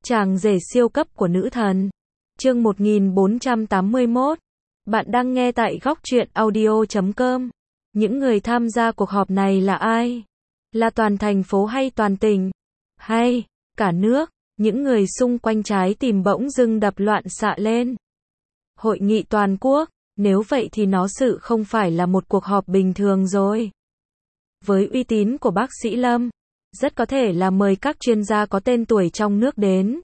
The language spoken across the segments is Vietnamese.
Chàng rể siêu cấp của nữ thần. Chương 1481. Bạn đang nghe tại Góc Truyện Audio.com. Những người tham gia cuộc họp này là ai? Là toàn thành phố hay toàn tỉnh? Hay cả nước? Những người xung quanh trái tim bỗng dưng đập loạn xạ lên. Hội nghị toàn quốc, nếu vậy thì nó sự không phải là một cuộc họp bình thường rồi. Với uy tín của bác sĩ Lâm, rất có thể là mời các chuyên gia có tên tuổi trong nước đến.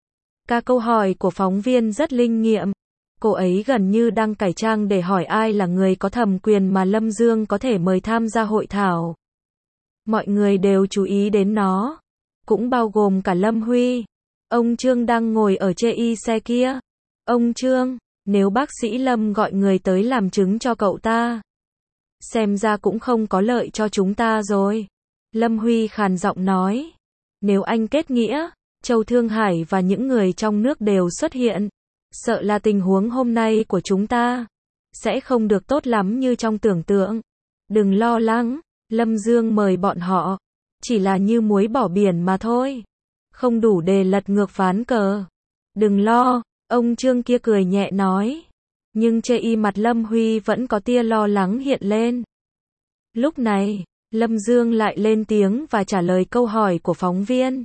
Câu hỏi của phóng viên rất linh nghiệm. Cô ấy gần như đang cải trang để hỏi ai là người có thẩm quyền mà Lâm Dương có thể mời tham gia hội thảo. Mọi người đều chú ý đến nó, cũng bao gồm cả Lâm Huy. Ông Trương đang ngồi ở chê xe kia. Ông Trương, nếu bác sĩ Lâm gọi người tới làm chứng cho cậu ta, xem ra cũng không có lợi cho chúng ta rồi. Lâm Huy khàn giọng nói. Nếu anh kết nghĩa, Châu Thương Hải và những người trong nước đều xuất hiện, sợ là tình huống hôm nay của chúng ta sẽ không được tốt lắm như trong tưởng tượng. Đừng lo lắng, Lâm Dương mời bọn họ, chỉ là như muối bỏ biển mà thôi, không đủ để lật ngược ván cờ. Đừng lo, ông Trương kia cười nhẹ nói. Nhưng trên mặt Lâm Huy vẫn có tia lo lắng hiện lên. Lúc này, Lâm Dương lại lên tiếng và trả lời câu hỏi của phóng viên.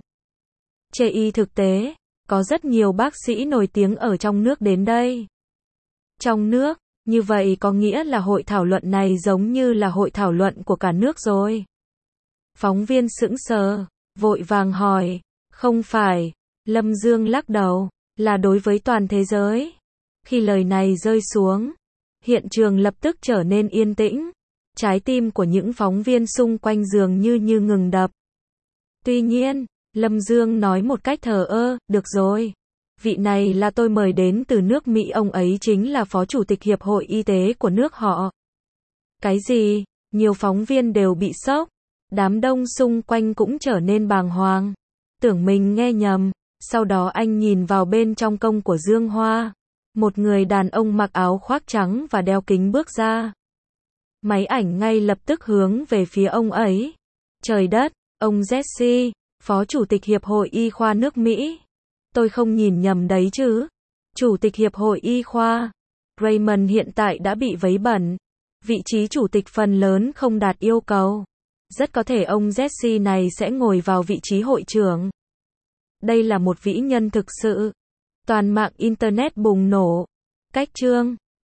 Thực tế, có rất nhiều bác sĩ nổi tiếng ở trong nước đến đây. Trong nước, như vậy có nghĩa là hội thảo luận này giống như là hội thảo luận của cả nước rồi. Phóng viên sững sờ, vội vàng hỏi, không phải. Lâm Dương lắc đầu, là đối với toàn thế giới. Khi lời này rơi xuống, hiện trường lập tức trở nên yên tĩnh. Trái tim của những phóng viên xung quanh dường như ngừng đập. Tuy nhiên, Lâm Dương nói một cách thờ ơ, được rồi. Vị này là tôi mời đến từ nước Mỹ, ông ấy chính là Phó Chủ tịch Hiệp hội Y tế của nước họ. Cái gì? Nhiều phóng viên đều bị sốc. Đám đông xung quanh cũng trở nên bàng hoàng. Tưởng mình nghe nhầm. Sau đó anh nhìn vào bên trong công của Dương Hoa. Một người đàn ông mặc áo khoác trắng và đeo kính bước ra. Máy ảnh ngay lập tức hướng về phía ông ấy. Trời đất, ông Jesse, Phó Chủ tịch Hiệp hội Y khoa nước Mỹ. Tôi không nhìn nhầm đấy chứ. Chủ tịch Hiệp hội Y khoa Raymond hiện tại đã bị vấy bẩn. Vị trí chủ tịch phần lớn không đạt yêu cầu. Rất có thể ông Jesse này sẽ ngồi vào vị trí hội trưởng. Đây là một vĩ nhân thực sự. Toàn mạng Internet bùng nổ. Cách chương